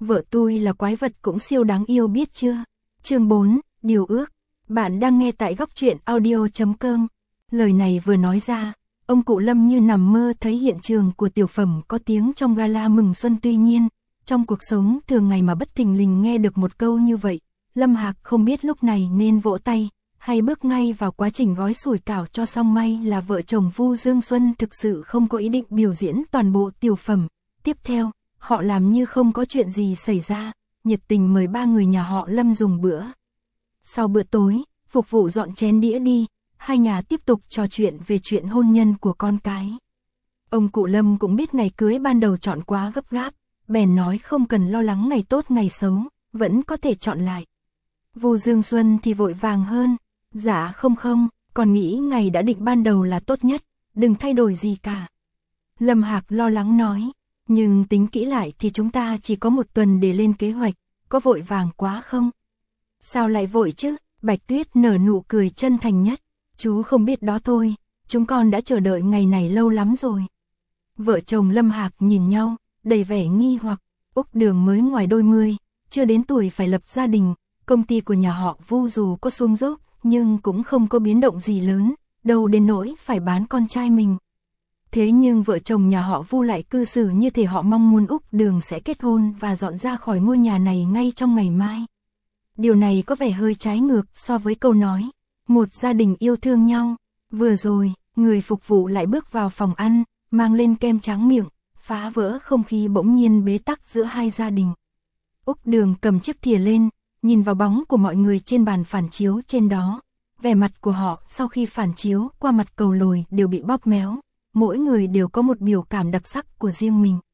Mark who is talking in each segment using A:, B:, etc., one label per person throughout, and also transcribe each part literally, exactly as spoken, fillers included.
A: Vợ tôi là quái vật cũng siêu đáng yêu biết chưa? Chương bốn, Điều ước. Bạn đang nghe tại góc truyện audio chấm com. Lời này vừa nói ra, ông cụ Lâm như nằm mơ thấy hiện trường của tiểu phẩm có tiếng trong gala mừng xuân. Tuy nhiên, trong cuộc sống thường ngày mà bất thình lình nghe được một câu như vậy, Lâm Hạc không biết lúc này nên vỗ tay, hay bước ngay vào quá trình gói sủi cảo cho xong. May là vợ chồng Vu Dương Xuân thực sự không có ý định biểu diễn toàn bộ tiểu phẩm. Tiếp theo, họ làm như không có chuyện gì xảy ra, nhiệt tình mời ba người nhà họ Lâm dùng bữa. Sau bữa tối, phục vụ dọn chén đĩa đi, hai nhà tiếp tục trò chuyện về chuyện hôn nhân của con cái. Ông cụ Lâm cũng biết ngày cưới ban đầu chọn quá gấp gáp, bèn nói không cần lo lắng ngày tốt ngày xấu, vẫn có thể chọn lại. Vu Dương Xuân thì vội vàng hơn, dạ không không, còn nghĩ ngày đã định ban đầu là tốt nhất, đừng thay đổi gì cả. Lâm Hạc lo lắng nói, nhưng tính kỹ lại thì chúng ta chỉ có một tuần để lên kế hoạch, có vội vàng quá không? Sao lại vội chứ? Bạch Tuyết nở nụ cười chân thành nhất, chú không biết đó thôi, chúng con đã chờ đợi ngày này lâu lắm rồi. Vợ chồng Lâm Hạc nhìn nhau, đầy vẻ nghi hoặc. Úc Đường mới ngoài đôi mươi, chưa đến tuổi phải lập gia đình, công ty của nhà họ Vu dù có xuống dốc, nhưng cũng không có biến động gì lớn, đâu đến nỗi phải bán con trai mình. Thế nhưng vợ chồng nhà họ Vu lại cư xử như thể họ mong muốn Úc Đường sẽ kết hôn và dọn ra khỏi ngôi nhà này ngay trong ngày mai. Điều này có vẻ hơi trái ngược so với câu nói, một gia đình yêu thương nhau. Vừa rồi, người phục vụ lại bước vào phòng ăn, mang lên kem tráng miệng, phá vỡ không khí bỗng nhiên bế tắc giữa hai gia đình. Úc Đường cầm chiếc thìa lên, nhìn vào bóng của mọi người trên bàn phản chiếu trên đó. Vẻ mặt của họ sau khi phản chiếu qua mặt cầu lồi đều bị bóp méo, mỗi người đều có một biểu cảm đặc sắc của riêng mình.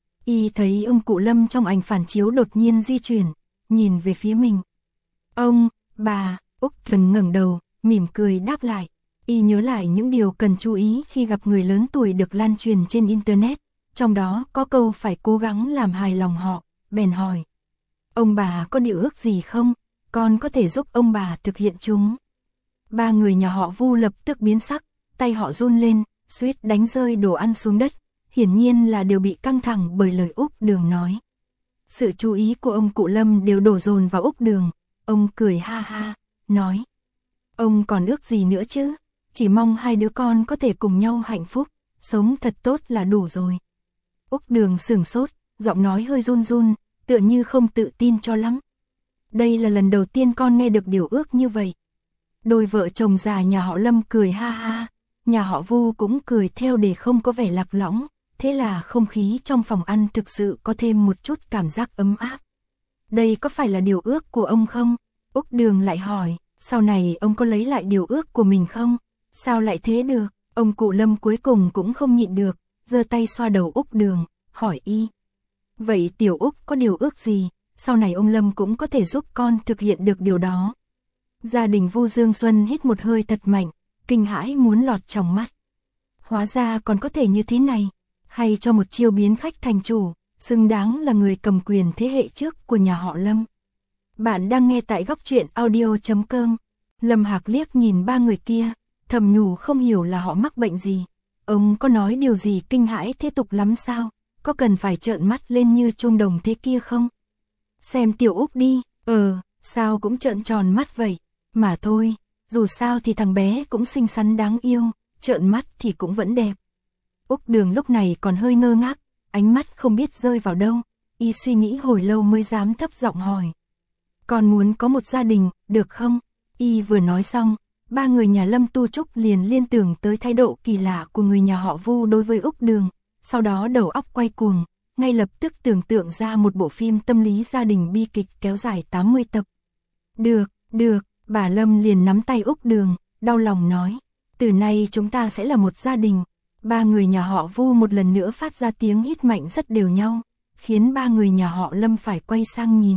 A: Y thấy ông cụ Lâm trong ảnh phản chiếu đột nhiên di chuyển, nhìn về phía mình. Ông, bà, Úc Thần ngẩng đầu, mỉm cười đáp lại. Y nhớ lại những điều cần chú ý khi gặp người lớn tuổi được lan truyền trên Internet, trong đó có câu phải cố gắng làm hài lòng họ, bèn hỏi. Ông bà có điều ước gì không? Con có thể giúp ông bà thực hiện chúng. Ba người nhà họ Vu lập tức biến sắc, tay họ run lên, suýt đánh rơi đồ ăn xuống đất, hiển nhiên là đều bị căng thẳng bởi lời Úc Đường nói. Sự chú ý của ông cụ Lâm đều đổ dồn vào Úc Đường, ông cười ha ha, nói. Ông còn ước gì nữa chứ? Chỉ mong hai đứa con có thể cùng nhau hạnh phúc, sống thật tốt là đủ rồi. Úc Đường sửng sốt, giọng nói hơi run run, tựa như không tự tin cho lắm. Đây là lần đầu tiên con nghe được điều ước như vậy. Đôi vợ chồng già nhà họ Lâm cười ha ha, nhà họ Vu cũng cười theo để không có vẻ lạc lõng, thế là không khí trong phòng ăn thực sự có thêm một chút cảm giác ấm áp. Đây có phải là điều ước của ông không? Úc Đường lại hỏi, sau này ông có lấy lại điều ước của mình không? Sao lại thế được? Ông cụ Lâm cuối cùng cũng không nhịn được, giơ tay xoa đầu Úc Đường, hỏi y. Vậy tiểu Úc có điều ước gì? Sau này ông Lâm cũng có thể giúp con thực hiện được điều đó. Gia đình Vu Dương Xuân hít một hơi thật mạnh, kinh hãi muốn lọt trong mắt. Hóa ra còn có thể như thế này, hay cho một chiêu biến khách thành chủ, xứng đáng là người cầm quyền thế hệ trước của nhà họ Lâm. Bạn đang nghe tại góc truyện audio chấm com. Lâm Hạc liếc nhìn ba người kia, thầm nhủ không hiểu là họ mắc bệnh gì. Ông có nói điều gì kinh hãi thế tục lắm sao? Có cần phải trợn mắt lên như chuông đồng thế kia không? Xem tiểu Úc đi, ờ, sao cũng trợn tròn mắt vậy. Mà thôi, dù sao thì thằng bé cũng xinh xắn đáng yêu, trợn mắt thì cũng vẫn đẹp. Úc Đường lúc này còn hơi ngơ ngác, ánh mắt không biết rơi vào đâu. Y suy nghĩ hồi lâu mới dám thấp giọng hỏi. Con muốn có một gia đình, được không? Y vừa nói xong, ba người nhà Lâm Tu Trúc liền liên tưởng tới thái độ kỳ lạ của người nhà họ Vu đối với Úc Đường. Sau đó đầu óc quay cuồng, ngay lập tức tưởng tượng ra một bộ phim tâm lý gia đình bi kịch kéo dài tám mươi tập. Được, được, bà Lâm liền nắm tay Úc Đường, đau lòng nói. Từ nay chúng ta sẽ là một gia đình. Ba người nhà họ Vu một lần nữa phát ra tiếng hít mạnh rất đều nhau, khiến ba người nhà họ Lâm phải quay sang nhìn.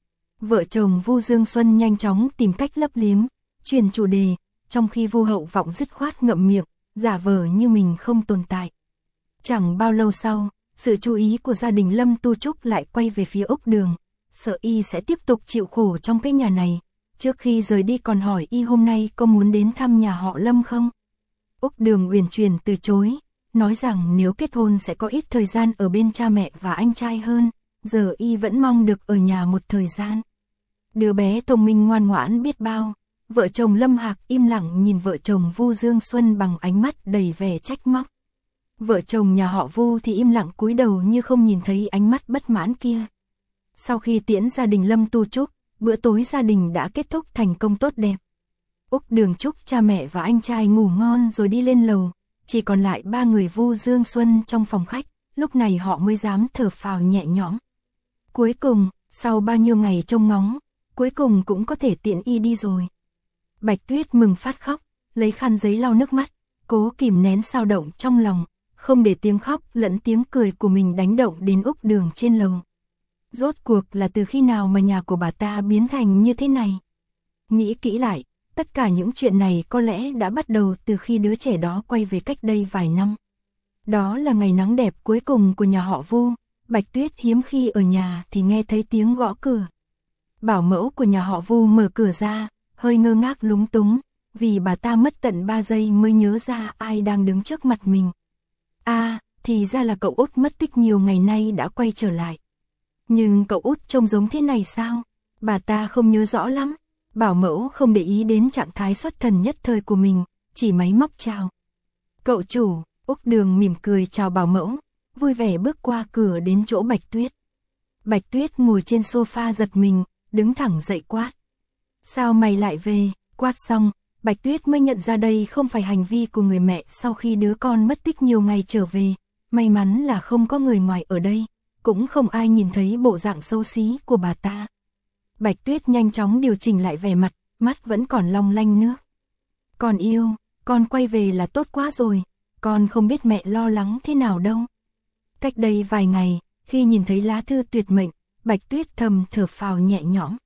A: Vợ chồng Vu Dương Xuân nhanh chóng tìm cách lấp liếm, chuyển chủ đề, trong khi Vu Hậu Vọng dứt khoát ngậm miệng, giả vờ như mình không tồn tại. Chẳng bao lâu sau, sự chú ý của gia đình Lâm Tu Trúc lại quay về phía Úc Đường, sợ y sẽ tiếp tục chịu khổ trong cái nhà này. Trước khi rời đi còn hỏi y hôm nay có muốn đến thăm nhà họ Lâm không? Úc Đường uyển chuyển từ chối, nói rằng nếu kết hôn sẽ có ít thời gian ở bên cha mẹ và anh trai hơn, giờ y vẫn mong được ở nhà một thời gian. Đứa bé thông minh ngoan ngoãn biết bao. Vợ chồng Lâm Hạc im lặng nhìn vợ chồng Vu Dương Xuân bằng ánh mắt đầy vẻ trách móc. Vợ chồng nhà họ Vu thì im lặng cúi đầu như không nhìn thấy ánh mắt bất mãn kia. Sau khi tiễn gia đình Lâm tu chúc, bữa tối gia đình đã kết thúc thành công tốt đẹp. Úc Đường chúc cha mẹ và anh trai ngủ ngon rồi đi lên lầu, chỉ còn lại ba người Vu Dương Xuân trong phòng khách, lúc này họ mới dám thở phào nhẹ nhõm. Cuối cùng, sau bao nhiêu ngày trông ngóng, cuối cùng cũng có thể tiễn y đi rồi. Bạch Tuyết mừng phát khóc, lấy khăn giấy lau nước mắt, cố kìm nén sao động trong lòng, không để tiếng khóc lẫn tiếng cười của mình đánh động đến Úc Đường trên lầu. Rốt cuộc là từ khi nào mà nhà của bà ta biến thành như thế này? Nghĩ kỹ lại, tất cả những chuyện này có lẽ đã bắt đầu từ khi đứa trẻ đó quay về cách đây vài năm. Đó là ngày nắng đẹp cuối cùng của nhà họ Vu, Bạch Tuyết hiếm khi ở nhà thì nghe thấy tiếng gõ cửa. Bảo mẫu của nhà họ Vu mở cửa ra, hơi ngơ ngác lúng túng, vì bà ta mất tận ba giây mới nhớ ra ai đang đứng trước mặt mình. À, thì ra là cậu út mất tích nhiều ngày nay đã quay trở lại. Nhưng cậu út trông giống thế này sao? Bà ta không nhớ rõ lắm. Bảo mẫu không để ý đến trạng thái xuất thần nhất thời của mình, chỉ máy móc chào. Cậu chủ, Úc Đường mỉm cười chào bảo mẫu, vui vẻ bước qua cửa đến chỗ Bạch Tuyết. Bạch Tuyết ngồi trên sofa giật mình, đứng thẳng dậy quát. Sao mày lại về? Quát xong, Bạch Tuyết mới nhận ra đây không phải hành vi của người mẹ sau khi đứa con mất tích nhiều ngày trở về. May mắn là không có người ngoài ở đây, cũng không ai nhìn thấy bộ dạng xấu xí của bà ta. Bạch Tuyết nhanh chóng điều chỉnh lại vẻ mặt, mắt vẫn còn long lanh nước. Con yêu, con quay về là tốt quá rồi, con không biết mẹ lo lắng thế nào đâu. Cách đây vài ngày, khi nhìn thấy lá thư tuyệt mệnh, Bạch Tuyết thầm thở phào nhẹ nhõm.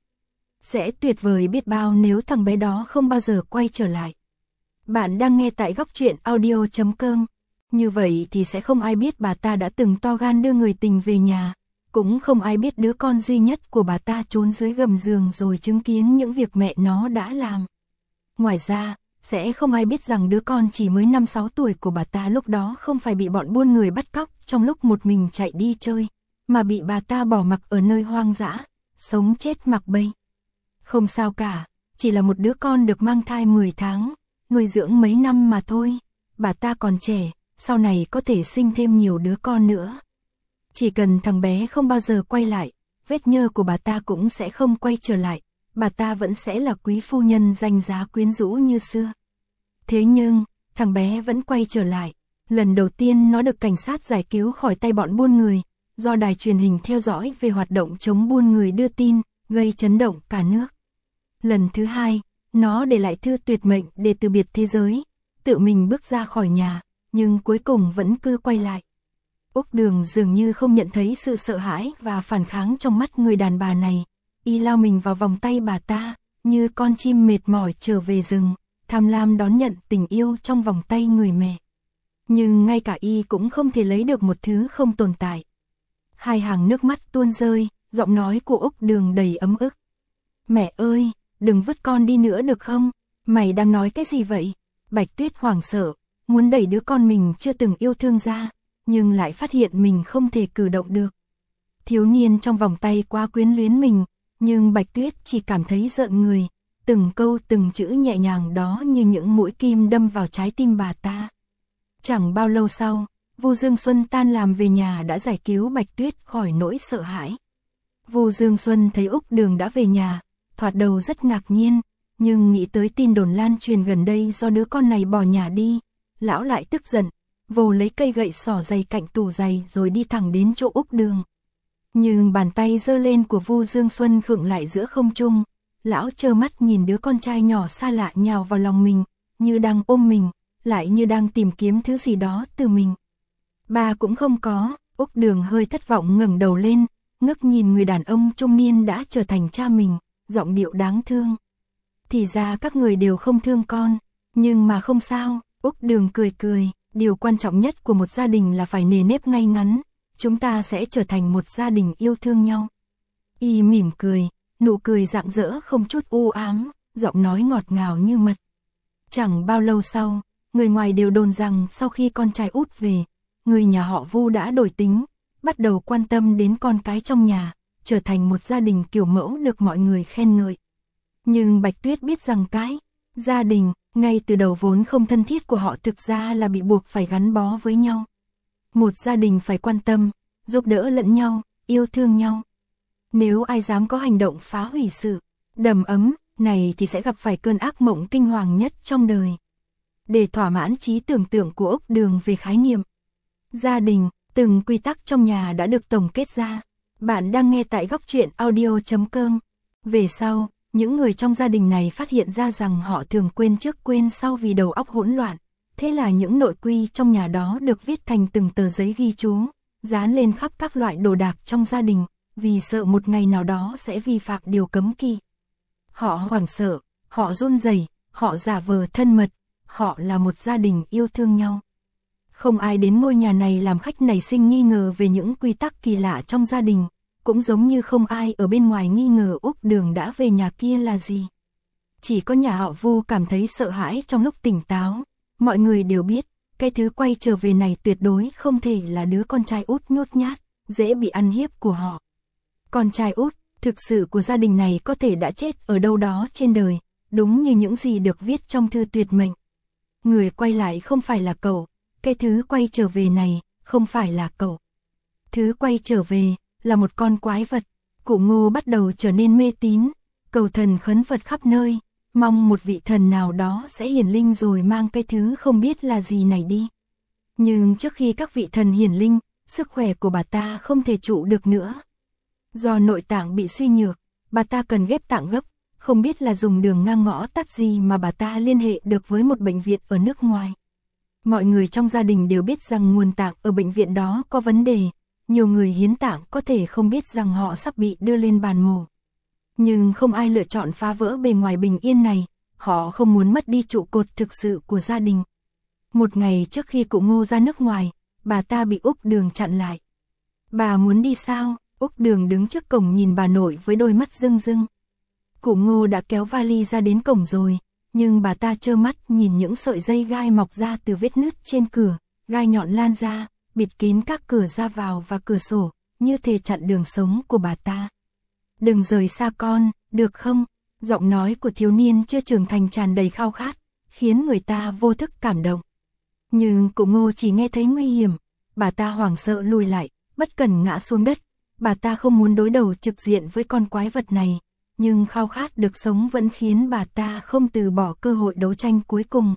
A: Sẽ tuyệt vời biết bao nếu thằng bé đó không bao giờ quay trở lại. Bạn đang nghe tại góc truyện audio chấm com. Như vậy thì sẽ không ai biết bà ta đã từng to gan đưa người tình về nhà. Cũng không ai biết đứa con duy nhất của bà ta trốn dưới gầm giường rồi chứng kiến những việc mẹ nó đã làm. Ngoài ra, sẽ không ai biết rằng đứa con chỉ mới năm sáu tuổi của bà ta lúc đó không phải bị bọn buôn người bắt cóc trong lúc một mình chạy đi chơi, mà bị bà ta bỏ mặc ở nơi hoang dã, sống chết mặc bây. Không sao cả, chỉ là một đứa con được mang thai mười tháng, nuôi dưỡng mấy năm mà thôi. Bà ta còn trẻ, sau này có thể sinh thêm nhiều đứa con nữa. Chỉ cần thằng bé không bao giờ quay lại, vết nhơ của bà ta cũng sẽ không quay trở lại, bà ta vẫn sẽ là quý phu nhân danh giá quyến rũ như xưa. Thế nhưng, thằng bé vẫn quay trở lại. Lần đầu tiên nó được cảnh sát giải cứu khỏi tay bọn buôn người, do đài truyền hình theo dõi về hoạt động chống buôn người đưa tin, gây chấn động cả nước. Lần thứ hai, nó để lại thư tuyệt mệnh để từ biệt thế giới, tự mình bước ra khỏi nhà, nhưng cuối cùng vẫn cứ quay lại. Úc Đường dường như không nhận thấy sự sợ hãi và phản kháng trong mắt người đàn bà này, y lao mình vào vòng tay bà ta, như con chim mệt mỏi trở về rừng, tham lam đón nhận tình yêu trong vòng tay người mẹ. Nhưng ngay cả y cũng không thể lấy được một thứ không tồn tại. Hai hàng nước mắt tuôn rơi, giọng nói của Úc Đường đầy ấm ức. Mẹ ơi, đừng vứt con đi nữa được không? Mày đang nói cái gì vậy? Bạch Tuyết hoảng sợ, muốn đẩy đứa con mình chưa từng yêu thương ra, nhưng lại phát hiện mình không thể cử động được. Thiếu niên trong vòng tay quá quyến luyến mình, nhưng Bạch Tuyết chỉ cảm thấy rợn người, từng câu từng chữ nhẹ nhàng đó như những mũi kim đâm vào trái tim bà ta. Chẳng bao lâu sau, Vu Dương Xuân tan làm về nhà đã giải cứu Bạch Tuyết khỏi nỗi sợ hãi. Vu Dương Xuân thấy Úc Đường đã về nhà, thoạt đầu rất ngạc nhiên, nhưng nghĩ tới tin đồn lan truyền gần đây do đứa con này bỏ nhà đi, lão lại tức giận, vồ lấy cây gậy xỏ giày cạnh tủ giày rồi đi thẳng đến chỗ Úc Đường. Nhưng bàn tay giơ lên của Vu Dương Xuân khựng lại giữa không trung, lão trơ mắt nhìn đứa con trai nhỏ xa lạ nhào vào lòng mình, như đang ôm mình, lại như đang tìm kiếm thứ gì đó từ mình. Ba cũng không có, Úc Đường hơi thất vọng ngẩng đầu lên, ngước nhìn người đàn ông trung niên đã trở thành cha mình, giọng điệu đáng thương. Thì ra các người đều không thương con, nhưng mà không sao, Úc Đường cười cười, điều quan trọng nhất của một gia đình là phải nề nếp ngay ngắn, chúng ta sẽ trở thành một gia đình yêu thương nhau. Y mỉm cười, nụ cười rạng rỡ không chút u ám, giọng nói ngọt ngào như mật. Chẳng bao lâu sau, người ngoài đều đồn rằng sau khi con trai út về, người nhà họ Vu đã đổi tính, bắt đầu quan tâm đến con cái trong nhà, trở thành một gia đình kiểu mẫu được mọi người khen ngợi. Nhưng Bạch Tuyết biết rằng cái gia đình, ngay từ đầu vốn không thân thiết của họ thực ra là bị buộc phải gắn bó với nhau. Một gia đình phải quan tâm, giúp đỡ lẫn nhau, yêu thương nhau. Nếu ai dám có hành động phá hủy sự đầm ấm này thì sẽ gặp phải cơn ác mộng kinh hoàng nhất trong đời. Để thỏa mãn trí tưởng tượng của Úc Đường về khái niệm gia đình, từng quy tắc trong nhà đã được tổng kết ra. Bạn đang nghe tại góc truyện audio chấm com. Về sau, những người trong gia đình này phát hiện ra rằng họ thường quên trước quên sau vì đầu óc hỗn loạn. Thế là những nội quy trong nhà đó được viết thành từng tờ giấy ghi chú, dán lên khắp các loại đồ đạc trong gia đình, vì sợ một ngày nào đó sẽ vi phạm điều cấm kỵ. Họ hoảng sợ, họ run rẩy, họ giả vờ thân mật, họ là một gia đình yêu thương nhau. Không ai đến ngôi nhà này làm khách nảy sinh nghi ngờ về những quy tắc kỳ lạ trong gia đình, cũng giống như không ai ở bên ngoài nghi ngờ Úc Đường đã về nhà kia là gì. Chỉ có nhà họ Vu cảm thấy sợ hãi trong lúc tỉnh táo. Mọi người đều biết, cái thứ quay trở về này tuyệt đối không thể là đứa con trai út nhút nhát, dễ bị ăn hiếp của họ. Con trai út, thực sự của gia đình này có thể đã chết ở đâu đó trên đời, đúng như những gì được viết trong thư tuyệt mệnh. Người quay lại không phải là cậu, cái thứ quay trở về này không phải là cậu. Thứ quay trở về là một con quái vật. Cụ Ngô bắt đầu trở nên mê tín, cầu thần khấn Phật khắp nơi, mong một vị thần nào đó sẽ hiển linh rồi mang cái thứ không biết là gì này đi. Nhưng trước khi các vị thần hiển linh, sức khỏe của bà ta không thể trụ được nữa. Do nội tạng bị suy nhược, bà ta cần ghép tạng gấp, không biết là dùng đường ngang ngõ tắt gì mà bà ta liên hệ được với một bệnh viện ở nước ngoài. Mọi người trong gia đình đều biết rằng nguồn tạng ở bệnh viện đó có vấn đề, nhiều người hiến tạng có thể không biết rằng họ sắp bị đưa lên bàn mổ. Nhưng không ai lựa chọn phá vỡ bề ngoài bình yên này, họ không muốn mất đi trụ cột thực sự của gia đình. Một ngày trước khi cụ Ngô ra nước ngoài, bà ta bị Úc Đường chặn lại. Bà muốn đi sao? Úc Đường đứng trước cổng nhìn bà nội với đôi mắt rưng rưng. Cụ Ngô đã kéo vali ra đến cổng rồi, nhưng bà ta trơ mắt nhìn những sợi dây gai mọc ra từ vết nứt trên cửa, gai nhọn lan ra, bịt kín các cửa ra vào và cửa sổ, như thể chặn đường sống của bà ta. Đừng rời xa con, được không? Giọng nói của thiếu niên chưa trưởng thành tràn đầy khao khát, khiến người ta vô thức cảm động. Nhưng cụ Ngô chỉ nghe thấy nguy hiểm, bà ta hoảng sợ lùi lại, bất cẩn ngã xuống đất. Bà ta không muốn đối đầu trực diện với con quái vật này, nhưng khao khát được sống vẫn khiến bà ta không từ bỏ cơ hội đấu tranh cuối cùng.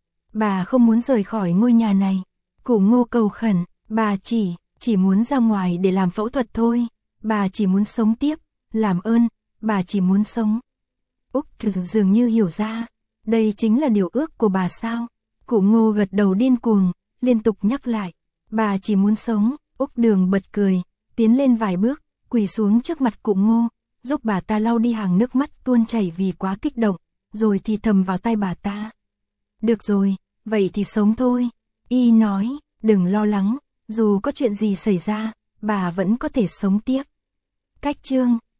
A: Bà không muốn rời khỏi ngôi nhà này. Cụ Ngô cầu khẩn, bà chỉ, chỉ muốn ra ngoài để làm phẫu thuật thôi. Bà chỉ muốn sống tiếp, làm ơn, bà chỉ muốn sống. Úc dường như hiểu ra, đây chính là điều ước của bà sao. Cụ Ngô gật đầu điên cuồng, liên tục nhắc lại, bà chỉ muốn sống. Úc Đường bật cười, tiến lên vài bước, quỳ xuống trước mặt cụ Ngô, giúp bà ta lau đi hàng nước mắt tuôn chảy vì quá kích động, rồi thì thầm vào tai bà ta. Được rồi, vậy thì sống thôi. Y nói, đừng lo lắng, dù có chuyện gì xảy ra, bà vẫn có thể sống tiếp. Cách chương